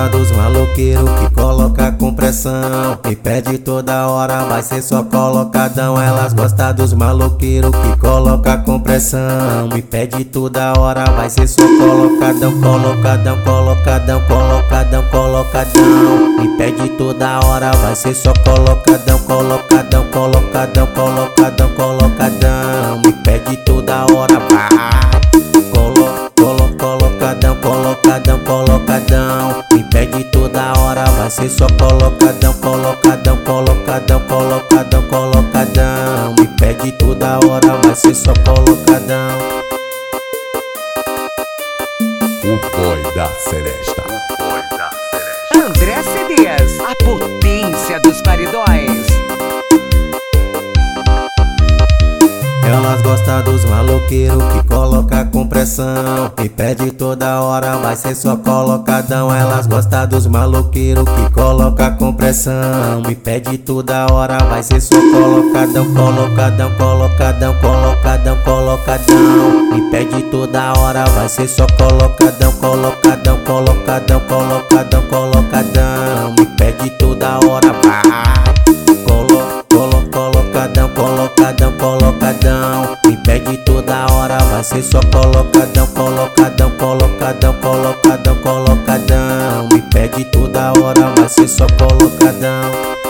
gostam dos maloqueiros que coloca com pressão. Me pede toda hora, vai ser só colocadão. Elas gostam dos maloqueiros que coloca com pressão. Me pede toda hora, vai ser só colocadão, colocadão, colocadão, colocadão, colocadão. Me pede toda hora, vai ser só colocadão, colocadão, colocadão, colocadão, colocadão. Me pede toda hora, vai. Colocadão, colocadão, colocadão. Me pede toda hora, vai ser só colocadão, colocadão, colocadão, colocadão, colocadão. Me pede toda hora, vai ser só colocadão. O boy da Celesta. André CDs, a potência dos paredões. Elas gostam dos maloqueiros que coloca com pressão. Me pede toda hora, vai ser só colocadão. Elas gostam dos maloqueiros que coloca com pressão. Me pede toda hora, vai ser só colocadão, colocadão, colocadão, colocadão, colocadão. Me pede toda hora, vai ser só colocadão, colocadão, colocadão, colocadão, colocadão. Me pede toda hora, vai. Colocadão, colocadão, colocadão. Me pede toda hora, vai ser só colocadão, colocadão, colocadão, colocadão, colocadão. Me pede toda hora, vai ser só colocadão.